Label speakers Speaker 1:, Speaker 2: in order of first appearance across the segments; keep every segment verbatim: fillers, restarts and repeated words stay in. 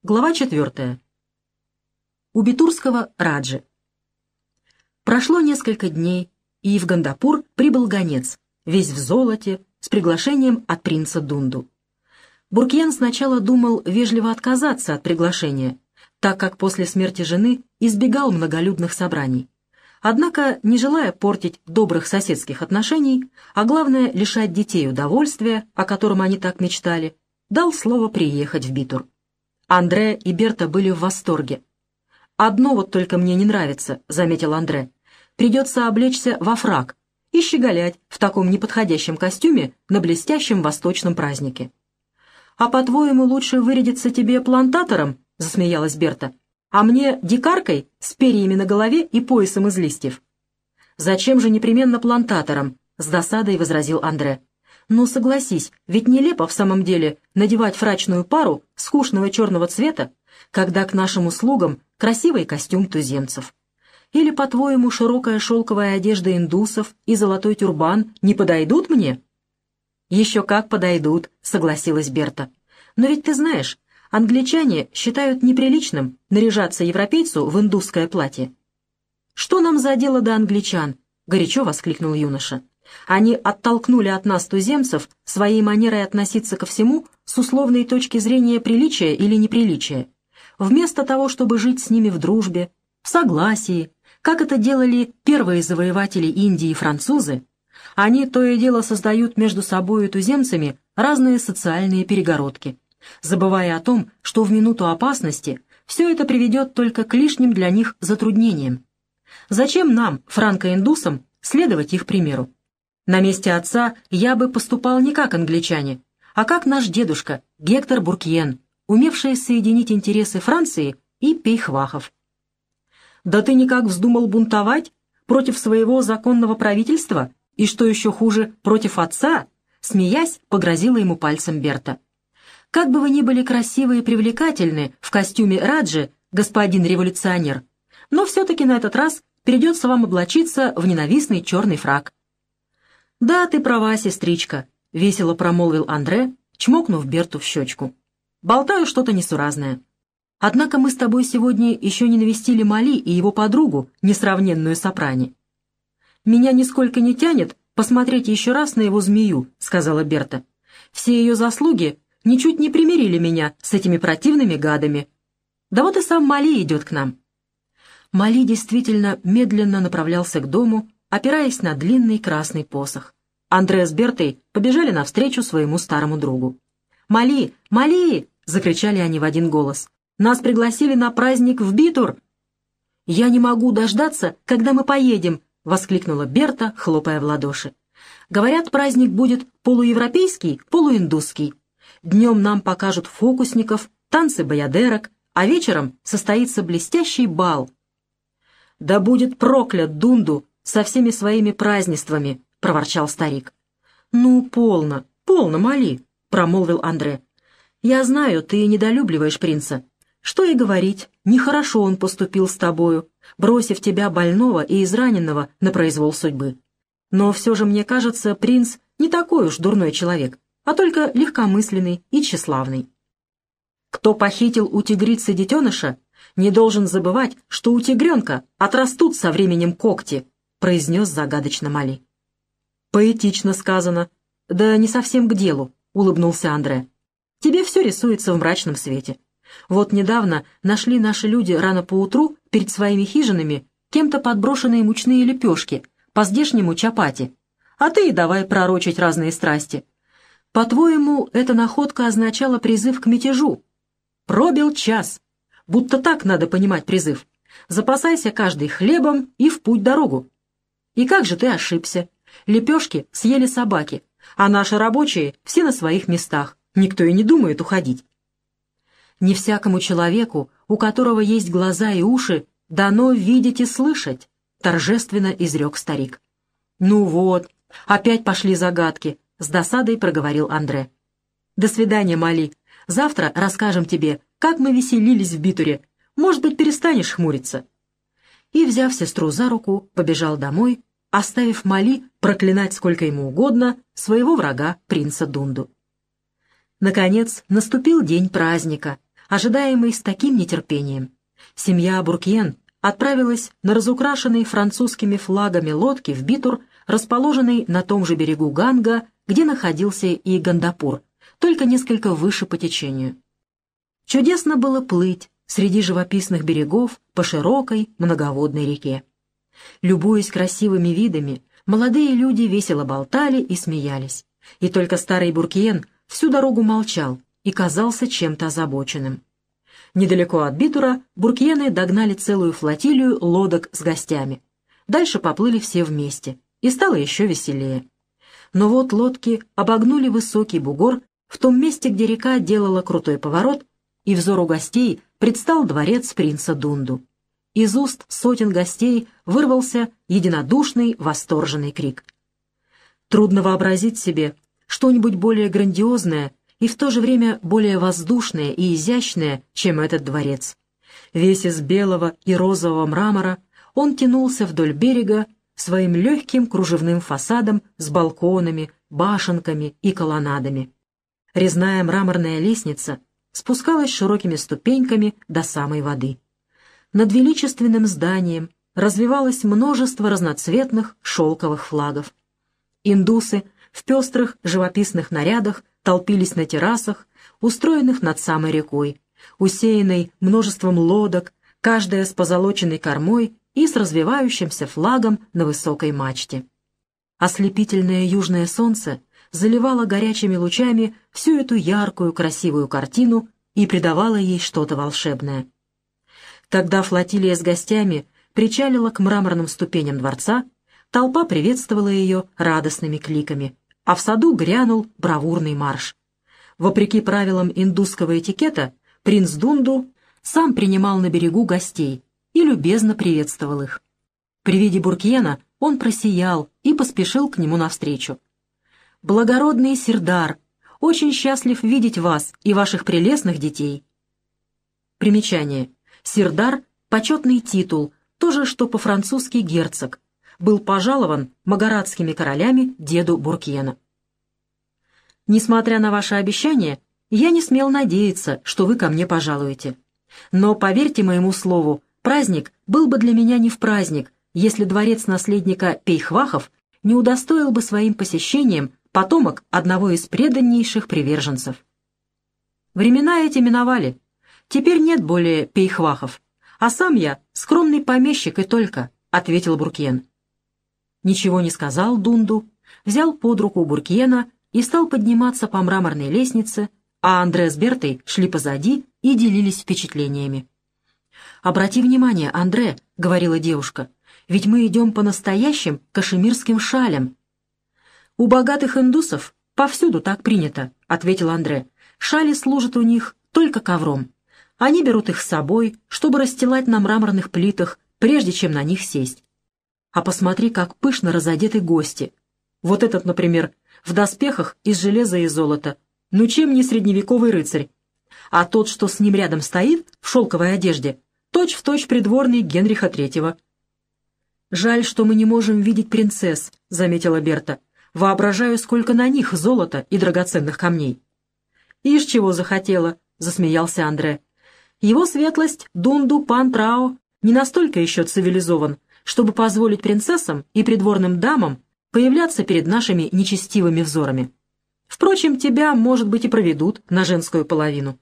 Speaker 1: Глава четвертая. У битурского Раджи. Прошло несколько дней, и в Гандапур прибыл гонец, весь в золоте, с приглашением от принца Дунду. Буркьян сначала думал вежливо отказаться от приглашения, так как после смерти жены избегал многолюдных собраний. Однако, не желая портить добрых соседских отношений, а главное лишать детей удовольствия, о котором они так мечтали, дал слово приехать в Битур. Андре и Берта были в восторге. «Одно вот только мне не нравится», — заметил Андре. «Придется облечься во фрак и щеголять в таком неподходящем костюме на блестящем восточном празднике». «А по-твоему, лучше вырядиться тебе плантатором?» — засмеялась Берта. «А мне дикаркой с перьями на голове и поясом из листьев». «Зачем же непременно плантатором?» — с досадой возразил Андре. «Ну, согласись, ведь нелепо в самом деле надевать фрачную пару скучного черного цвета, когда к нашим услугам красивый костюм туземцев. Или, по-твоему, широкая шелковая одежда индусов и золотой тюрбан не подойдут мне?» «Еще как подойдут», — согласилась Берта. «Но ведь ты знаешь, англичане считают неприличным наряжаться европейцу в индусское платье». «Что нам за дело до англичан?» — горячо воскликнул юноша. «Они оттолкнули от нас туземцев своей манерой относиться ко всему с условной точки зрения приличия или неприличия, вместо того, чтобы жить с ними в дружбе, в согласии, как это делали первые завоеватели Индии и французы. Они то и дело создают между собой и туземцами разные социальные перегородки, забывая о том, что в минуту опасности все это приведет только к лишним для них затруднениям. Зачем нам, франко-индусам, следовать их примеру? На месте отца я бы поступал не как англичане, а как наш дедушка Гектор Буркьен, умевший соединить интересы Франции и пейхвахов». «Да ты никак вздумал бунтовать против своего законного правительства и, что еще хуже, против отца?» Смеясь, погрозила ему пальцем Берта. «Как бы вы ни были красивы и привлекательны в костюме Раджи, господин революционер, но все-таки на этот раз придется вам облачиться в ненавистный черный фрак». «Да, ты права, сестричка», — весело промолвил Андре, чмокнув Берту в щечку. «Болтаю что-то несуразное. Однако мы с тобой сегодня еще не навестили Мали и его подругу, несравненную сопрани». «Меня нисколько не тянет посмотреть еще раз на его змею», — сказала Берта. «Все ее заслуги ничуть не примирили меня с этими противными гадами. Да вот и сам Мали идет к нам». Мали действительно медленно направлялся к дому, опираясь на длинный красный посох. Андре с Бертой побежали навстречу своему старому другу. «Мали! Мали!» — закричали они в один голос. «Нас пригласили на праздник в Битур!» «Я не могу дождаться, когда мы поедем!» — воскликнула Берта, хлопая в ладоши. «Говорят, праздник будет полуевропейский, полуиндусский. Днем нам покажут фокусников, танцы баядерок, а вечером состоится блестящий бал». «Да будет проклят Дунду со всеми своими празднествами!» — проворчал старик. «Ну, полно, полно, Мали!» — промолвил Андре. «Я знаю, ты недолюбливаешь принца. Что и говорить, нехорошо он поступил с тобою, бросив тебя больного и израненного на произвол судьбы. Но все же, мне кажется, принц не такой уж дурной человек, а только легкомысленный и тщеславный. Кто похитил у тигрицы детеныша, не должен забывать, что у тигренка отрастут со временем когти», — произнес загадочно Мали. «Поэтично сказано. Да не совсем к делу», — улыбнулся Андре. «Тебе все рисуется в мрачном свете. Вот недавно нашли наши люди рано поутру перед своими хижинами кем-то подброшенные мучные лепешки, по-здешнему чапати. А ты и давай пророчить разные страсти. По-твоему, эта находка означала призыв к мятежу? Пробил час. Будто так надо понимать призыв. Запасайся каждый хлебом и в путь дорогу. И как же ты ошибся? Лепешки съели собаки, а наши рабочие все на своих местах. Никто и не думает уходить. Не всякому человеку, у которого есть глаза и уши, дано видеть и слышать, торжественно изрек старик. «Ну вот, опять пошли загадки», — с досадой проговорил Андре. «До свидания, Мали. Завтра расскажем тебе, как мы веселились в Битуре. Может быть, перестанешь хмуриться». И, взяв сестру за руку, побежал домой, оставив Мали проклинать сколько ему угодно своего врага, принца Дунду. Наконец наступил день праздника, ожидаемый с таким нетерпением. Семья Буркьен отправилась на разукрашенной французскими флагами лодке в Битур, расположенный на том же берегу Ганга, где находился и Гандапур, только несколько выше по течению. Чудесно было плыть среди живописных берегов по широкой многоводной реке. Любуясь красивыми видами, молодые люди весело болтали и смеялись, и только старый Буркьен всю дорогу молчал и казался чем-то озабоченным. Недалеко от Битура Буркьены догнали целую флотилию лодок с гостями. Дальше поплыли все вместе, и стало еще веселее. Но вот лодки обогнули высокий бугор в том месте, где река делала крутой поворот, и взору гостей предстал дворец принца Дунду. Из уст сотен гостей вырвался единодушный восторженный крик. Трудно вообразить себе что-нибудь более грандиозное и в то же время более воздушное и изящное, чем этот дворец. Весь из белого и розового мрамора, он тянулся вдоль берега своим легким кружевным фасадом с балконами, башенками и колоннадами. Резная мраморная лестница спускалась широкими ступеньками до самой воды. Над величественным зданием развивалось множество разноцветных шелковых флагов. Индусы в пестрых живописных нарядах толпились на террасах, устроенных над самой рекой, усеянной множеством лодок, каждая с позолоченной кормой и с развивающимся флагом на высокой мачте. Ослепительное южное солнце заливало горячими лучами всю эту яркую красивую картину и придавало ей что-то волшебное. Когда флотилия с гостями причалила к мраморным ступеням дворца, толпа приветствовала ее радостными кликами, а в саду грянул бравурный марш. Вопреки правилам индусского этикета, принц Дунду сам принимал на берегу гостей и любезно приветствовал их. При виде Буркьена он просиял и поспешил к нему навстречу. «Благородный Сирдар, очень счастлив видеть вас и ваших прелестных детей». Примечание. Сирдар — почетный титул, то же, что по-французски герцог, был пожалован магаратскими королями деду Буркьена. «Несмотря на ваше обещание, я не смел надеяться, что вы ко мне пожалуете. Но, поверьте моему слову, праздник был бы для меня не в праздник, если дворец наследника Пейхвахов не удостоил бы своим посещением потомок одного из преданнейших приверженцев. Времена эти миновали. Теперь нет более Пейхвахов, а сам я скромный помещик и только», — ответил Буркьен. Ничего не сказал Дунду, взял под руку Буркьена и стал подниматься по мраморной лестнице, а Андре с Бертой шли позади и делились впечатлениями. «Обрати внимание, Андре», — говорила девушка, — «ведь мы идем по настоящим кашемирским шалям». «У богатых индусов повсюду так принято», — ответил Андре. «Шали служат у них только ковром. Они берут их с собой, чтобы расстилать на мраморных плитах, прежде чем на них сесть. А посмотри, как пышно разодеты гости. Вот этот, например, в доспехах из железа и золота. Ну чем не средневековый рыцарь? А тот, что с ним рядом стоит, в шелковой одежде, точь-в-точь придворный Генриха Третьего». «Жаль, что мы не можем видеть принцесс», — заметила Берта. «Воображаю, сколько на них золота и драгоценных камней». «Ишь, чего захотела», — засмеялся Андре. «Его светлость Дунду Пан Трао не настолько еще цивилизован, чтобы позволить принцессам и придворным дамам появляться перед нашими нечестивыми взорами. Впрочем, тебя, может быть, и проведут на женскую половину».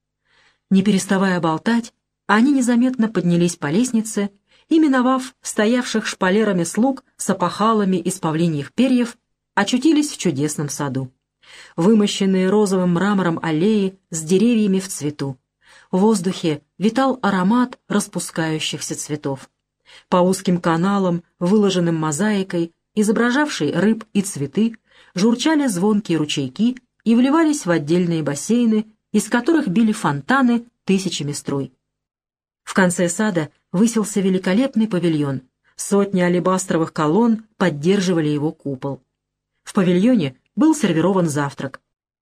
Speaker 1: Не переставая болтать, они незаметно поднялись по лестнице и, миновав стоявших шпалерами слуг с опахалами из павлиньих перьев, очутились в чудесном саду. Вымощенные розовым мрамором аллеи с деревьями в цвету. В воздухе витал аромат распускающихся цветов. По узким каналам, выложенным мозаикой, изображавшей рыб и цветы, журчали звонкие ручейки и вливались в отдельные бассейны, из которых били фонтаны тысячами струй. В конце сада высился великолепный павильон. Сотни алебастровых колонн поддерживали его купол. В павильоне был сервирован завтрак.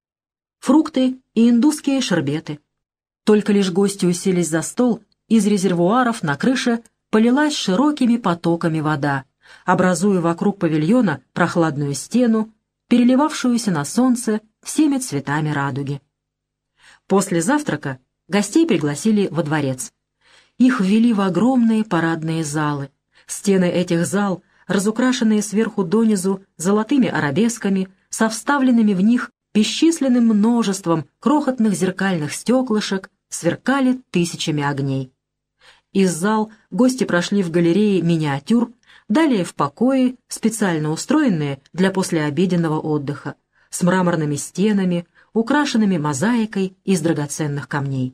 Speaker 1: Фрукты и индусские шербеты. Только лишь гости уселись за стол, из резервуаров на крыше полилась широкими потоками вода, образуя вокруг павильона прохладную стену, переливавшуюся на солнце всеми цветами радуги. После завтрака гостей пригласили во дворец. Их ввели в огромные парадные залы. Стены этих зал, разукрашенные сверху донизу золотыми арабесками, со вставленными в них бесчисленным множеством крохотных зеркальных стеклышек, сверкали тысячами огней. Из зал гости прошли в галереи миниатюр, далее в покои, специально устроенные для послеобеденного отдыха, с мраморными стенами, украшенными мозаикой из драгоценных камней.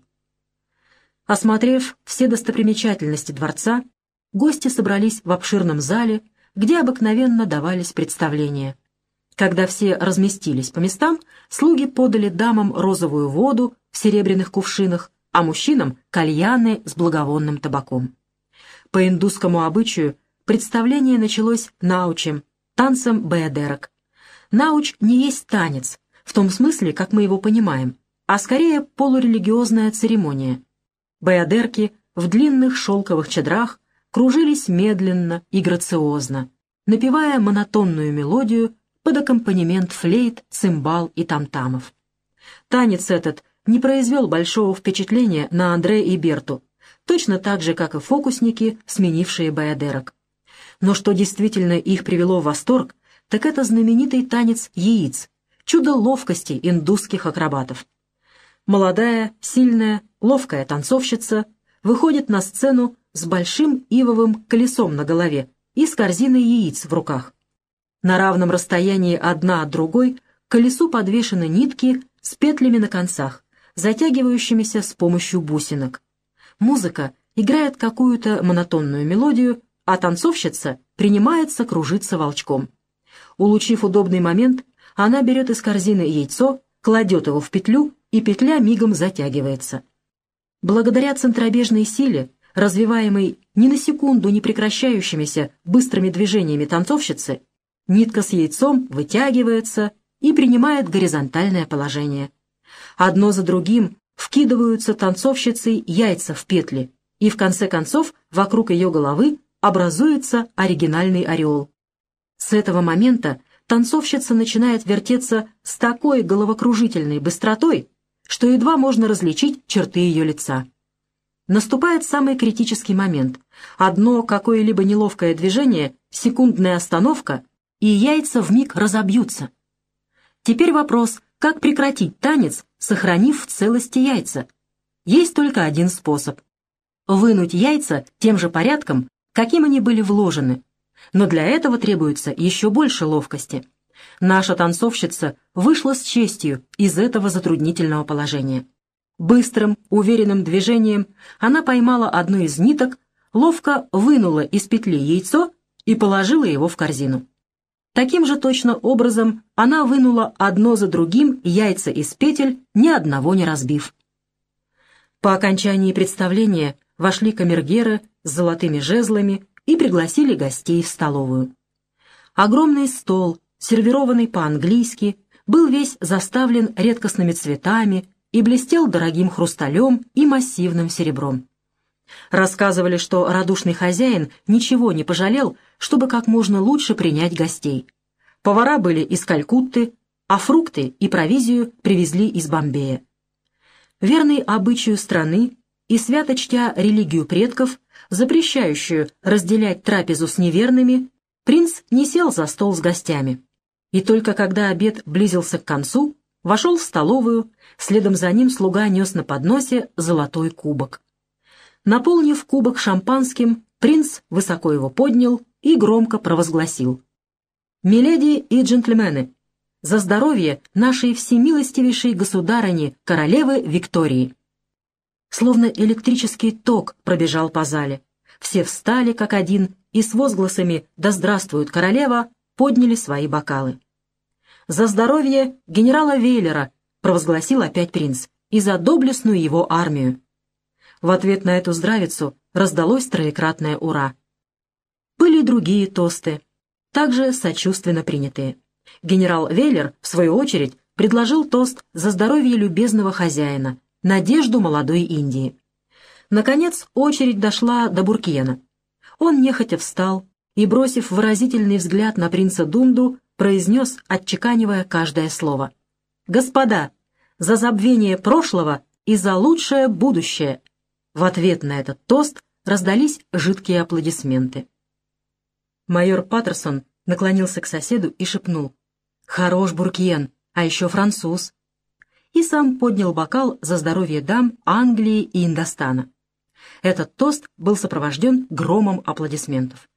Speaker 1: Осмотрев все достопримечательности дворца, гости собрались в обширном зале, где обыкновенно давались представления. Когда все разместились по местам, слуги подали дамам розовую воду в серебряных кувшинах, а мужчинам — кальяны с благовонным табаком. По индусскому обычаю представление началось научем, танцем баядерок. Науч не есть танец, в том смысле, как мы его понимаем, а скорее полурелигиозная церемония. Баядерки в длинных шелковых чадрах кружились медленно и грациозно, напевая монотонную мелодию под аккомпанемент флейт, цимбал и тамтамов. Танец этот не произвел большого впечатления на Андре и Берту, точно так же, как и фокусники, сменившие баядерок. Но что действительно их привело в восторг, так это знаменитый танец яиц, чудо ловкости индусских акробатов. Молодая, сильная, ловкая танцовщица выходит на сцену с большим ивовым колесом на голове и с корзиной яиц в руках. На равном расстоянии одна от другой к колесу подвешены нитки с петлями на концах, затягивающимися с помощью бусинок. Музыка играет какую-то монотонную мелодию, а танцовщица принимается кружиться волчком. Улучив удобный момент, она берет из корзины яйцо, кладет его в петлю, и петля мигом затягивается. Благодаря центробежной силе, развиваемой ни на секунду не прекращающимися быстрыми движениями танцовщицы, нитка с яйцом вытягивается и принимает горизонтальное положение. Одно за другим вкидываются танцовщицей яйца в петли, и в конце концов вокруг ее головы образуется оригинальный ореол. С этого момента танцовщица начинает вертеться с такой головокружительной быстротой, что едва можно различить черты ее лица. Наступает самый критический момент. Одно какое-либо неловкое движение, секундная остановка, и яйца вмиг разобьются. Теперь вопрос, как прекратить танец, сохранив в целости яйца? Есть только один способ. Вынуть яйца тем же порядком, каким они были вложены. Но для этого требуется еще больше ловкости. Наша танцовщица вышла с честью из этого затруднительного положения. Быстрым, уверенным движением она поймала одну из ниток, ловко вынула из петли яйцо и положила его в корзину. Таким же точно образом она вынула одно за другим яйца из петель, ни одного не разбив. По окончании представления вошли камергеры с золотыми жезлами и пригласили гостей в столовую. Огромный стол, сервированный по-английски, был весь заставлен редкостными цветами и блестел дорогим хрусталем и массивным серебром. Рассказывали, что радушный хозяин ничего не пожалел, чтобы как можно лучше принять гостей. Повара были из Калькутты, а фрукты и провизию привезли из Бомбея. Верный обычаю страны и свято чтя религию предков, запрещающую разделять трапезу с неверными, принц не сел за стол с гостями. И только когда обед близился к концу, вошел в столовую, следом за ним слуга нес на подносе золотой кубок. Наполнив кубок шампанским, принц высоко его поднял и громко провозгласил: «Миледи и джентльмены, за здоровье нашей всемилостивейшей государыни, королевы Виктории!» Словно электрический ток пробежал по зале. Все встали как один и с возгласами «Да здравствует королева!» подняли свои бокалы. «За здоровье генерала Вейлера!» — провозгласил опять принц, «и за доблестную его армию!» В ответ на эту здравицу раздалось троекратное «Ура!». Были и другие тосты, также сочувственно принятые. Генерал Вейлер, в свою очередь, предложил тост за здоровье любезного хозяина, надежду молодой Индии. Наконец очередь дошла до Буркиена. Он нехотя встал и, бросив выразительный взгляд на принца Дунду, произнес, отчеканивая каждое слово: «Господа, за забвение прошлого и за лучшее будущее!» В ответ на этот тост раздались жидкие аплодисменты. Майор Паттерсон наклонился к соседу и шепнул: «Хорош Буркьен, а еще француз!» И сам поднял бокал за здоровье дам Англии и Индостана. Этот тост был сопровожден громом аплодисментов.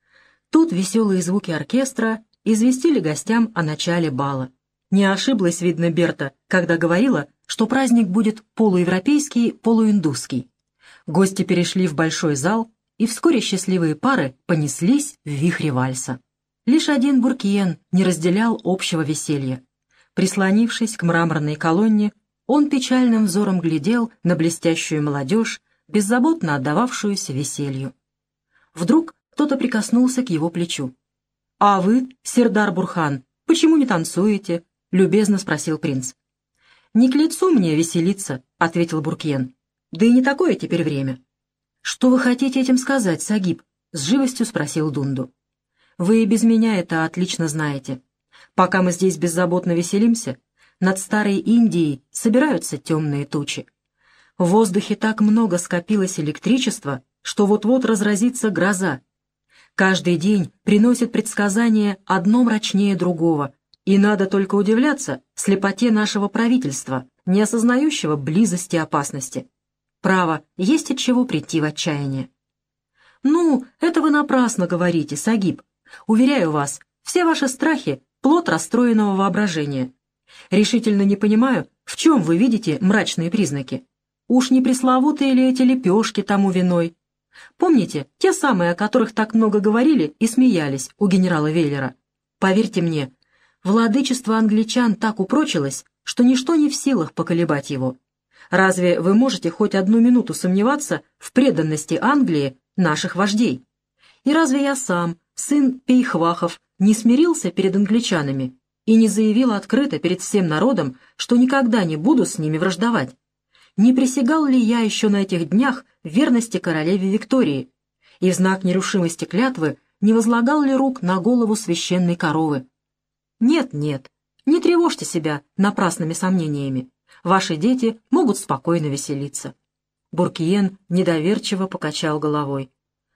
Speaker 1: Тут веселые звуки оркестра известили гостям о начале бала. Не ошиблась, видно, Берта, когда говорила, что праздник будет полуевропейский, полуиндусский. Гости перешли в большой зал, и вскоре счастливые пары понеслись в вихре вальса. Лишь один Буркьен не разделял общего веселья. Прислонившись к мраморной колонне, он печальным взором глядел на блестящую молодежь, беззаботно отдававшуюся веселью. Вдруг кто-то прикоснулся к его плечу. «А вы, Сердар Бурхан, почему не танцуете?» — любезно спросил принц. «Не к лицу мне веселиться», — ответил Буркьен. «Да и не такое теперь время». «Что вы хотите этим сказать, Сагиб?» — с живостью спросил Дунду. «Вы и без меня это отлично знаете. Пока мы здесь беззаботно веселимся, над старой Индией собираются темные тучи. В воздухе так много скопилось электричества, что вот-вот разразится гроза. Каждый день приносит предсказание одно мрачнее другого, и надо только удивляться слепоте нашего правительства, не осознающего близости опасности. Право, есть от чего прийти в отчаяние». «Ну, это вы напрасно говорите, Сагиб. Уверяю вас, все ваши страхи — плод расстроенного воображения. Решительно не понимаю, в чем вы видите мрачные признаки. Уж не пресловутые ли эти лепешки тому виной? Помните, те самые, о которых так много говорили и смеялись у генерала Вейлера? Поверьте мне, владычество англичан так упрочилось, что ничто не в силах поколебать его. Разве вы можете хоть одну минуту сомневаться в преданности Англии наших вождей? И разве я сам, сын Пейхвахов, не смирился перед англичанами и не заявил открыто перед всем народом, что никогда не буду с ними враждовать? Не присягал ли я еще на этих днях верности королеве Виктории? И в знак нерушимости клятвы не возлагал ли рук на голову священной коровы? Нет, нет, не тревожьте себя напрасными сомнениями. Ваши дети могут спокойно веселиться. Буркьен недоверчиво покачал головой.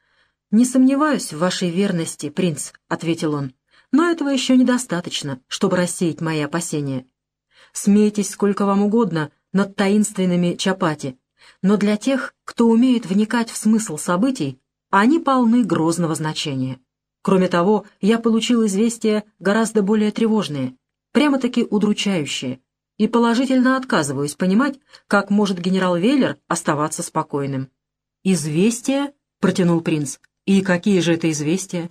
Speaker 1: «Не сомневаюсь в вашей верности, принц», — ответил он, «но этого еще недостаточно, чтобы рассеять мои опасения. Смейтесь сколько вам угодно над таинственными чапати, но для тех, кто умеет вникать в смысл событий, они полны грозного значения. Кроме того, я получил известия гораздо более тревожные, прямо-таки удручающие, и положительно отказываюсь понимать, как может генерал Вейлер оставаться спокойным». «Известия?» — протянул принц. «И какие же это известия?»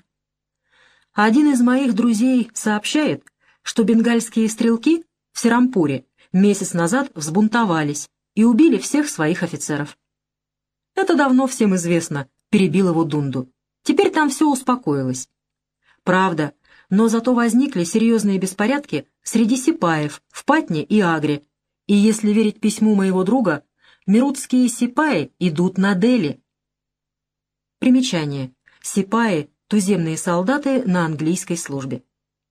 Speaker 1: «Один из моих друзей сообщает, что бенгальские стрелки в Серампуре месяц назад взбунтовались и убили всех своих офицеров». «Это давно всем известно», — перебил его Дунду. «Теперь там все успокоилось». «Правда, но зато возникли серьезные беспорядки среди сипаев в Патне и Агре, и, если верить письму моего друга, мирутские сипаи идут на Дели». Примечание. Сипаи — туземные солдаты на английской службе.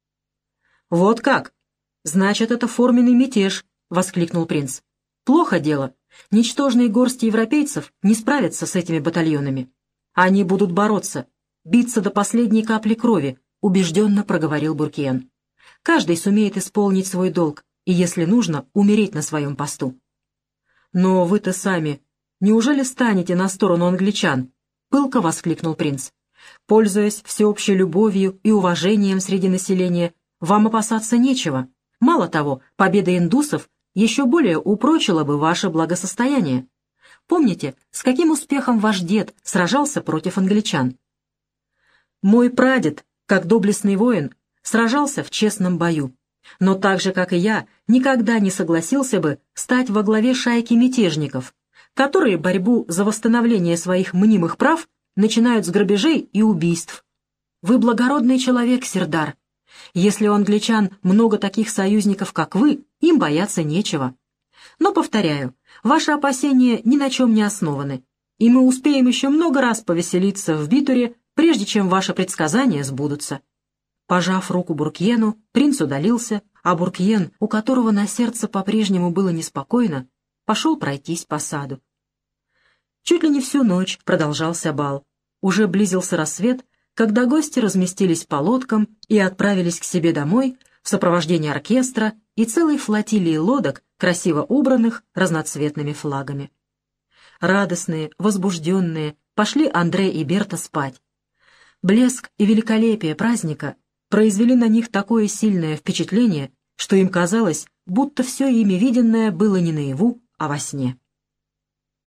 Speaker 1: «Вот как? Значит, это форменный мятеж», — воскликнул принц. «Плохо дело. Ничтожные горсти европейцев не справятся с этими батальонами. Они будут бороться, биться до последней капли крови», — убежденно проговорил Буркьен. «Каждый сумеет исполнить свой долг и, если нужно, умереть на своем посту». «Но вы-то сами неужели станете на сторону англичан?» — пылко воскликнул принц. «Пользуясь всеобщей любовью и уважением среди населения, вам опасаться нечего. Мало того, победа индусов еще более упрочила бы ваше благосостояние. Помните, с каким успехом ваш дед сражался против англичан? Мой прадед, как доблестный воин, сражался в честном бою, но так же, как и я, никогда не согласился бы стать во главе шайки мятежников, которые борьбу за восстановление своих мнимых прав начинают с грабежей и убийств. Вы благородный человек, Сердар. Если у англичан много таких союзников, как вы, им бояться нечего. Но, повторяю, ваши опасения ни на чем не основаны, и мы успеем еще много раз повеселиться в Битуре, прежде чем ваши предсказания сбудутся». Пожав руку Буркьену, принц удалился, а Буркьен, у которого на сердце по-прежнему было неспокойно, пошел пройтись по саду. Чуть ли не всю ночь продолжался бал. Уже близился рассвет, когда гости разместились по лодкам и отправились к себе домой в сопровождении оркестра и целой флотилии лодок, красиво убранных разноцветными флагами. Радостные, возбужденные, пошли Андре и Берта спать. Блеск и великолепие праздника произвели на них такое сильное впечатление, что им казалось, будто все ими виденное было не наяву, а во сне.